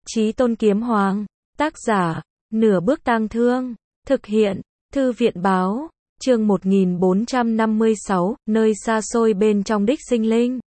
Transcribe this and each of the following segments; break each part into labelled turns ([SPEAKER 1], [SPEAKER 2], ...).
[SPEAKER 1] Chí Tôn Kiếm Hoàng, tác giả, Nửa Bước Tang Thương, thực hiện, Thư viện báo, chương 1456, nơi xa xôi bên trong đích sinh linh.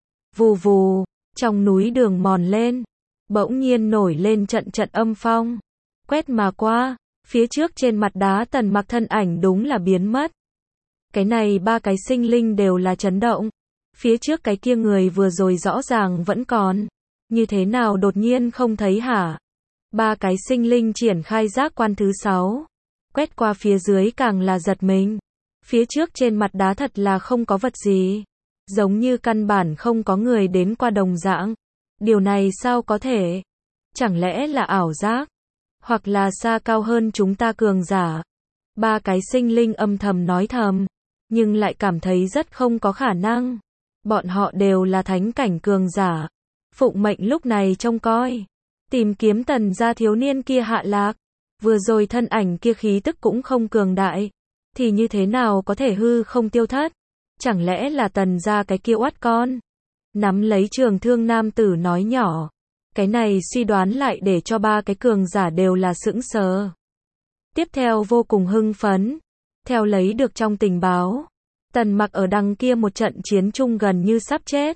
[SPEAKER 1] Vù vù, trong núi đường mòn lên, bỗng nhiên nổi lên trận trận âm phong, quét mà qua, phía trước trên mặt đá Tần Mặc thân ảnh đúng là biến mất. Cái này ba cái sinh linh đều là chấn động, phía trước cái kia người vừa rồi rõ ràng vẫn còn, như thế nào đột nhiên không thấy hả? Ba cái sinh linh triển khai giác quan thứ 6, quét qua phía dưới càng là giật mình. Phía trước trên mặt đá thật là không có vật gì, giống như căn bản không có người đến qua đồng dạng. Điều này sao có thể? Chẳng lẽ là ảo giác? Hoặc là xa cao hơn chúng ta cường giả? Ba cái sinh linh âm thầm nói thầm, nhưng lại cảm thấy rất không có khả năng. Bọn họ đều là thánh cảnh cường giả, phụng mệnh lúc này trông coi, tìm kiếm Tần gia thiếu niên kia hạ lạc. Vừa rồi thân ảnh kia khí tức cũng không cường đại, thì như thế nào có thể hư không tiêu thất? Chẳng lẽ là Tần gia cái kia oát con? Nắm lấy trường thương nam tử nói nhỏ. Cái này suy đoán lại để cho ba cái cường giả đều là sững sờ. Tiếp theo vô cùng hưng phấn. Theo lấy được trong tình báo, Tần Mặc ở đằng kia một trận chiến chung gần như sắp chết.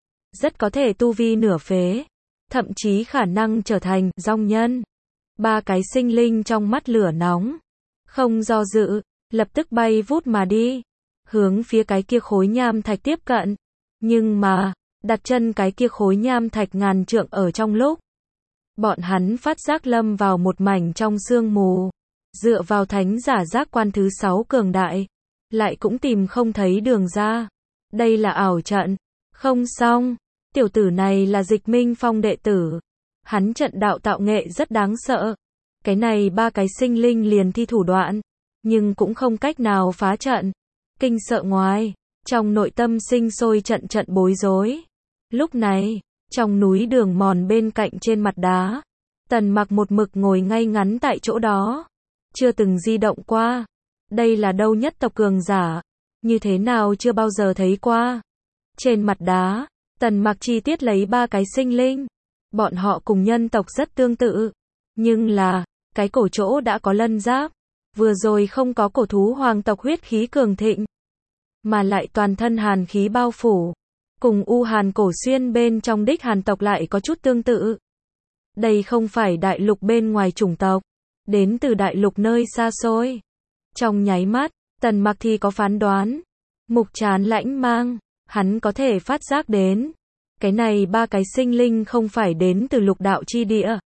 [SPEAKER 1] Rất có thể tu vi nửa phế, thậm chí khả năng trở thành dong nhân. Ba cái sinh linh trong mắt lửa nóng, không do dự, lập tức bay vút mà đi, hướng phía cái kia khối nham thạch tiếp cận. Nhưng mà, đặt chân cái kia khối nham thạch ngàn trượng ở trong lúc, bọn hắn phát giác lâm vào một mảnh trong sương mù, dựa vào thánh giả giác quan thứ 6 cường đại, lại cũng tìm không thấy đường ra. Đây là ảo trận. Không xong, tiểu tử này là Dịch Minh Phong đệ tử. Hắn trận đạo tạo nghệ rất đáng sợ. Cái này ba cái sinh linh liền thi thủ đoạn, nhưng cũng không cách nào phá trận. Kinh sợ ngoài, trong nội tâm sinh sôi trận trận bối rối. Lúc này, trong núi đường mòn bên cạnh trên mặt đá, Tần Mặc một mực ngồi ngay ngắn tại chỗ đó, chưa từng di động qua. Đây là đâu nhất tộc cường giả, như thế nào chưa bao giờ thấy qua. Trên mặt đá, Tần Mặc chi tiết lấy ba cái sinh linh. Bọn họ cùng nhân tộc rất tương tự, nhưng là, cái cổ chỗ đã có lân giáp, vừa rồi không có cổ thú hoàng tộc huyết khí cường thịnh, mà lại toàn thân hàn khí bao phủ, cùng U Hàn cổ xuyên bên trong đích Hàn tộc lại có chút tương tự. Đây không phải đại lục bên ngoài chủng tộc, đến từ đại lục nơi xa xôi. Trong nháy mắt, Tần Mặc thì có phán đoán, mục trán lãnh mang, hắn có thể phát giác đến. Cái này ba cái sinh linh không phải đến từ lục đạo chi địa,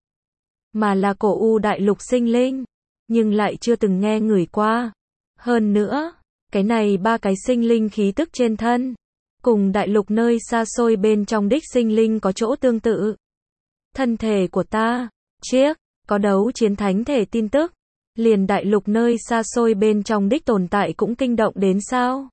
[SPEAKER 1] mà là cổ U đại lục sinh linh, nhưng lại chưa từng nghe ngửi qua. Hơn nữa, cái này ba cái sinh linh khí tức trên thân, cùng đại lục nơi xa xôi bên trong đích sinh linh có chỗ tương tự. Thân thể của ta, chiếc, có đấu chiến thánh thể tin tức, liền đại lục nơi xa xôi bên trong đích tồn tại cũng kinh động đến sao?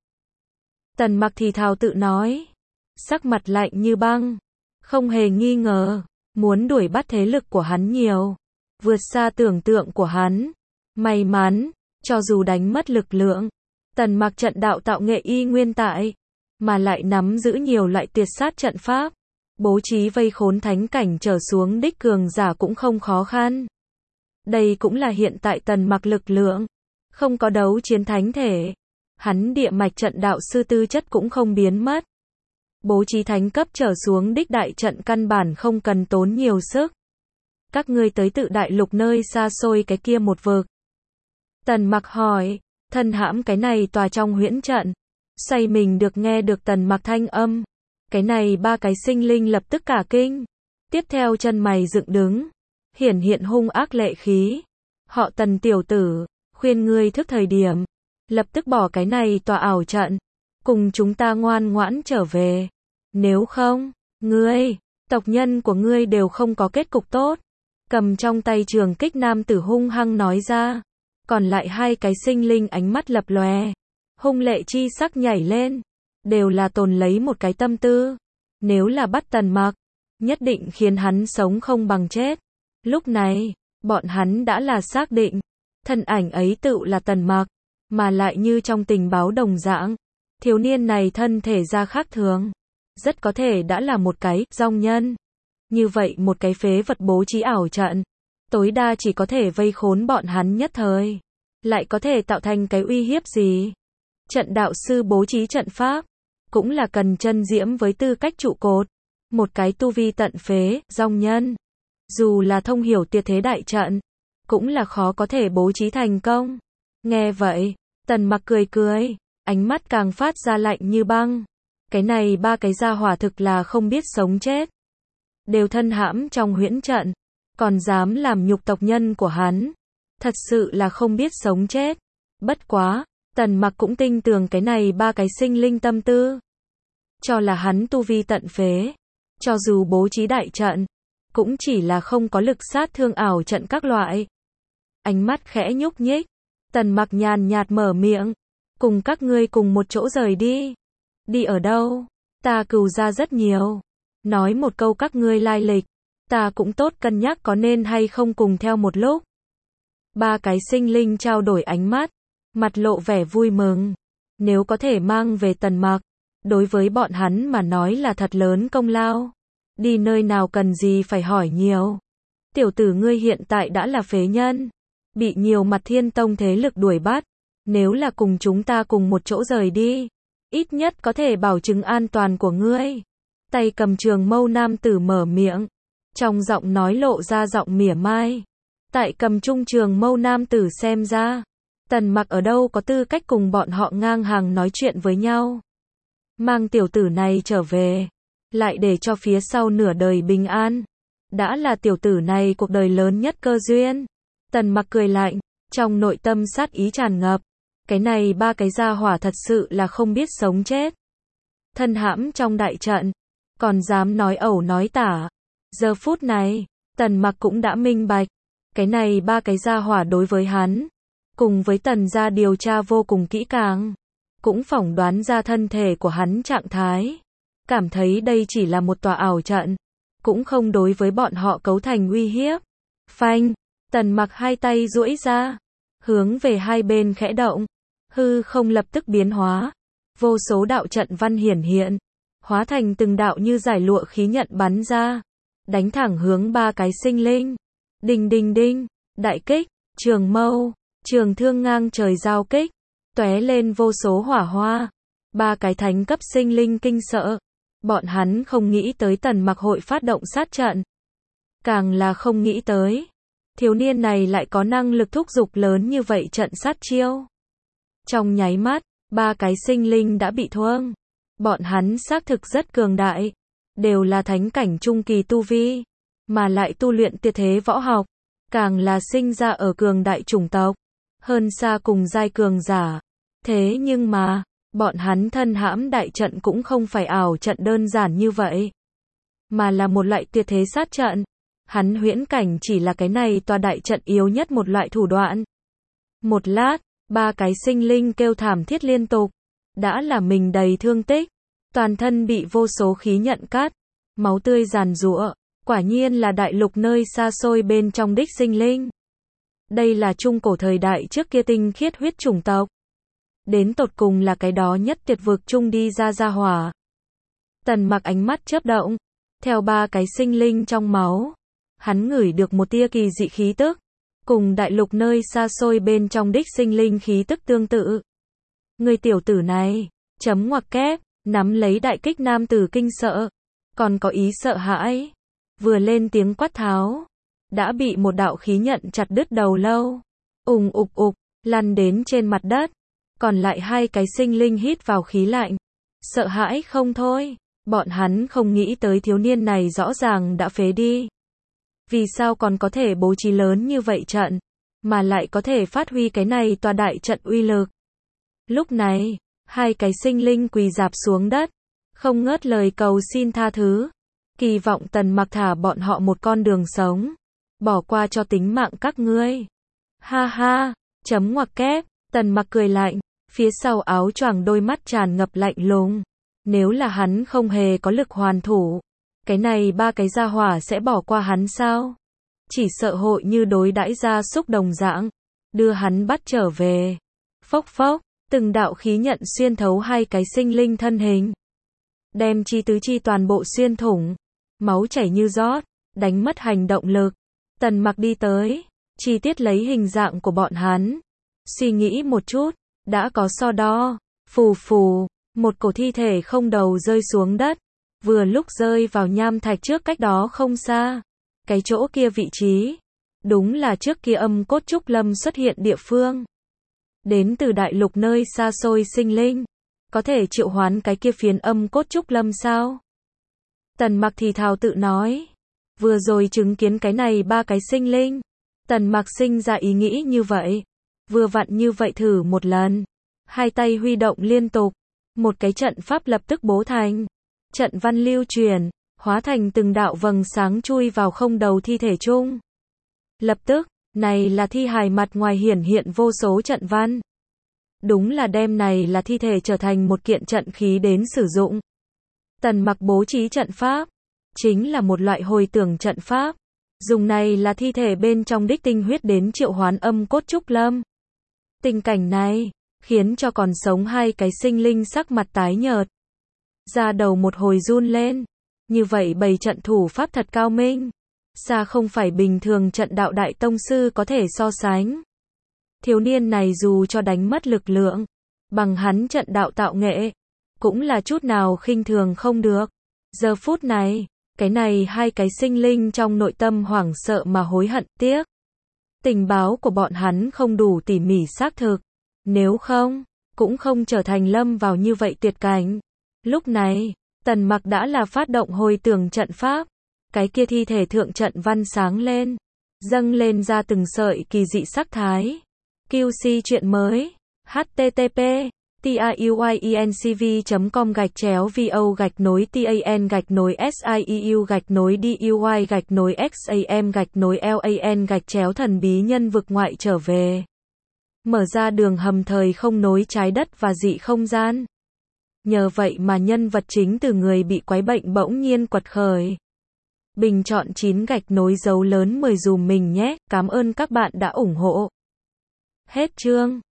[SPEAKER 1] Tần Mặc thì thào tự nói, sắc mặt lạnh như băng, không hề nghi ngờ, muốn đuổi bắt thế lực của hắn nhiều, vượt xa tưởng tượng của hắn. May mắn, cho dù đánh mất lực lượng, Tần Mặc trận đạo tạo nghệ y nguyên tại, mà lại nắm giữ nhiều loại tuyệt sát trận pháp, bố trí vây khốn thánh cảnh trở xuống đích cường giả cũng không khó khăn. Đây cũng là hiện tại Tần Mặc lực lượng, không có đấu chiến thánh thể, hắn địa mạch trận đạo sư tư chất cũng không biến mất. Bố trí thánh cấp trở xuống đích đại trận căn bản không cần tốn nhiều sức. Các ngươi tới tự đại lục nơi xa xôi cái kia một vực. Tần Mặc hỏi, thân hãm cái này tòa trong huyễn trận, xoay mình được nghe được Tần Mặc thanh âm. Cái này ba cái sinh linh lập tức cả kinh. Tiếp theo chân mày dựng đứng, hiển hiện hung ác lệ khí. Họ Tần tiểu tử, khuyên ngươi thức thời điểm, lập tức bỏ cái này tòa ảo trận, cùng chúng ta ngoan ngoãn trở về. Nếu không, ngươi, tộc nhân của ngươi đều không có kết cục tốt. Cầm trong tay trường kích nam tử hung hăng nói ra. Còn lại hai cái sinh linh ánh mắt lập lòe, hung lệ chi sắc nhảy lên, đều là tồn lấy một cái tâm tư. Nếu là bắt Tần Mặc, nhất định khiến hắn sống không bằng chết. Lúc này, bọn hắn đã là xác định, thân ảnh ấy tựu là Tần Mặc, mà lại như trong tình báo đồng dạng, thiếu niên này thân thể ra khác thường, rất có thể đã là một cái dong nhân. Như vậy một cái phế vật bố trí ảo trận, tối đa chỉ có thể vây khốn bọn hắn nhất thời, lại có thể tạo thành cái uy hiếp gì? Trận đạo sư bố trí trận pháp, cũng là cần chân diễm với tư cách trụ cột, một cái tu vi tận phế, dòng nhân, dù là thông hiểu tuyệt thế đại trận, cũng là khó có thể bố trí thành công. Nghe vậy, Tần Mặc cười cười, ánh mắt càng phát ra lạnh như băng. Cái này ba cái gia hỏa thực là không biết sống chết, đều thân hãm trong huyễn trận, còn dám làm nhục tộc nhân của hắn, thật sự là không biết sống chết. Bất quá, Tần Mặc cũng tin tưởng cái này ba cái sinh linh tâm tư, cho là hắn tu vi tận phế, cho dù bố trí đại trận, cũng chỉ là không có lực sát thương ảo trận các loại. Ánh mắt khẽ nhúc nhích, Tần Mặc nhàn nhạt mở miệng, cùng các ngươi cùng một chỗ rời đi. Đi ở đâu? Ta Cừu gia rất nhiều. Nói một câu các ngươi lai lịch, ta cũng tốt cân nhắc có nên hay không cùng theo một lúc. Ba cái sinh linh trao đổi ánh mắt, mặt lộ vẻ vui mừng. Nếu có thể mang về Tần Mặc, đối với bọn hắn mà nói là thật lớn công lao. Đi nơi nào cần gì phải hỏi nhiều. Tiểu tử ngươi hiện tại đã là phế nhân, bị nhiều mặt Thiên Tông thế lực đuổi bắt. Nếu là cùng chúng ta cùng một chỗ rời đi, ít nhất có thể bảo chứng an toàn của ngươi. Tay cầm trường mâu nam tử mở miệng, trong giọng nói lộ ra giọng mỉa mai. Tại cầm trung trường mâu nam tử xem ra, Tần Mặc ở đâu có tư cách cùng bọn họ ngang hàng nói chuyện với nhau. Mang tiểu tử này trở về, lại để cho phía sau nửa đời bình an, đã là tiểu tử này cuộc đời lớn nhất cơ duyên. Tần Mặc cười lạnh, trong nội tâm sát ý tràn ngập. Cái này ba cái gia hỏa thật sự là không biết sống chết. Thân hãm trong đại trận, còn dám nói ẩu nói tả. Giờ phút này, Tần Mặc cũng đã minh bạch. Cái này ba cái gia hỏa đối với hắn, cùng với Tần gia điều tra vô cùng kỹ càng, cũng phỏng đoán ra thân thể của hắn trạng thái. Cảm thấy đây chỉ là một tòa ảo trận, cũng không đối với bọn họ cấu thành uy hiếp. Phanh, Tần Mặc hai tay duỗi ra, hướng về hai bên khẽ động. Hư không lập tức biến hóa, vô số đạo trận văn hiển hiện, hóa thành từng đạo như giải lụa khí nhận bắn ra, đánh thẳng hướng ba cái sinh linh. Đinh đinh đinh, đại kích, trường mâu, trường thương ngang trời giao kích, tóe lên vô số hỏa hoa. Ba cái thánh cấp sinh linh kinh sợ, bọn hắn không nghĩ tới Tần Mặc hội phát động sát trận, càng là không nghĩ tới thiếu niên này lại có năng lực thúc giục lớn như vậy trận sát chiêu. Trong nháy mắt, ba cái sinh linh đã bị thương. Bọn hắn xác thực rất cường đại, đều là thánh cảnh trung kỳ tu vi, mà lại tu luyện tuyệt thế võ học, càng là sinh ra ở cường đại chủng tộc, hơn xa cùng giai cường giả. Thế nhưng mà, bọn hắn thân hãm đại trận cũng không phải ảo trận đơn giản như vậy, mà là một loại tuyệt thế sát trận. Hắn huyễn cảnh chỉ là cái này tòa đại trận yếu nhất một loại thủ đoạn. Một lát, ba cái sinh linh kêu thảm thiết liên tục, đã là mình đầy thương tích, toàn thân bị vô số khí nhận cắt, máu tươi giàn giụa, quả nhiên là đại lục nơi xa xôi bên trong đích sinh linh. Đây là trung cổ thời đại trước kia tinh khiết huyết chủng tộc. Đến tột cùng là cái đó nhất tuyệt vực chung đi ra gia hỏa. Tần Mặc ánh mắt chớp động, theo ba cái sinh linh trong máu, hắn ngửi được một tia kỳ dị khí tức, cùng đại lục nơi xa xôi bên trong đích sinh linh khí tức tương tự. Người tiểu tử này, chấm ngoặc kép, nắm lấy đại kích nam tử kinh sợ, còn có ý sợ hãi. Vừa lên tiếng quát tháo, đã bị một đạo khí nhận chặt đứt đầu lâu. Ùng ục ục, lăn đến trên mặt đất. Còn lại hai cái sinh linh hít vào khí lạnh, sợ hãi không thôi. Bọn hắn không nghĩ tới thiếu niên này rõ ràng đã phế đi. Vì sao còn có thể bố trí lớn như vậy trận, mà lại có thể phát huy cái này tòa đại trận uy lực. Lúc này, hai cái sinh linh quỳ rạp xuống đất, không ngớt lời cầu xin tha thứ, kỳ vọng Tần Mặc thả bọn họ một con đường sống, bỏ qua cho tính mạng các ngươi. Ha ha, chấm ngoặc kép, Tần Mặc cười lạnh, phía sau áo choàng đôi mắt tràn ngập lạnh lùng. Nếu là hắn không hề có lực hoàn thủ, cái này ba cái gia hỏa sẽ bỏ qua hắn sao? Chỉ sợ hội như đối đãi gia súc đồng dạng, đưa hắn bắt trở về. Phốc phốc, từng đạo khí nhận xuyên thấu hai cái sinh linh thân hình, đem chi tứ chi toàn bộ xuyên thủng. máu chảy như rót, đánh mất hành động lực. Tần Mặc đi tới, chi tiết lấy hình dạng của bọn hắn. Suy nghĩ một chút, đã có so đo, phù phù, một cổ thi thể không đầu rơi xuống đất, vừa lúc rơi vào nham thạch trước cách đó không xa. Cái chỗ kia vị trí, đúng là trước kia Âm Cốt Trúc Lâm xuất hiện địa phương. Đến từ đại lục nơi xa xôi sinh linh, có thể triệu hoán cái kia phiến Âm Cốt Trúc Lâm sao? Tần Mặc thì thào tự nói, vừa rồi chứng kiến cái này ba cái sinh linh, Tần Mặc sinh ra ý nghĩ như vậy, vừa vặn như vậy thử một lần, hai tay huy động liên tục, một cái trận pháp lập tức bố thành, trận văn lưu truyền, hóa thành từng đạo vầng sáng chui vào không đầu thi thể chung. Lập tức, này là thi hài mặt ngoài hiển hiện vô số trận văn. Đúng là đem này là thi thể trở thành một kiện trận khí đến sử dụng. Tần Mặc bố trí trận pháp, chính là một loại hồi tưởng trận pháp. Dùng này là thi thể bên trong đích tinh huyết đến triệu hoán Âm Cốt Trúc Lâm. Tình cảnh này, khiến cho còn sống hai cái sinh linh sắc mặt tái nhợt. Da đầu một hồi run lên. Như vậy bày trận thủ pháp thật cao minh. Xa không phải bình thường trận đạo đại tông sư có thể so sánh. Thiếu niên này dù cho đánh mất lực lượng, bằng hắn trận đạo tạo nghệ, cũng là chút nào khinh thường không được. Giờ phút này, cái này hai cái sinh linh trong nội tâm hoảng sợ mà hối hận tiếc. Tình báo của bọn hắn không đủ tỉ mỉ xác thực. Nếu không, cũng không trở thành lâm vào như vậy tuyệt cảnh. Lúc này, Tần Mặc đã là phát động hồi tưởng trận pháp. Cái kia thi thể thượng trận văn sáng lên, dâng lên ra từng sợi kỳ dị sắc thái. QC chuyện mới. http tiuyencv.com/vo-sieu-duy-xam-lan-thần bí nhân vực ngoại trở về. Mở ra đường hầm thời không nối trái đất và dị không gian. Nhờ vậy mà nhân vật chính từ người bị quái bệnh bỗng nhiên quật khởi. Bình chọn 9 gạch nối dấu lớn 10 dùm mình nhé. Cảm ơn các bạn đã ủng hộ. Hết chương.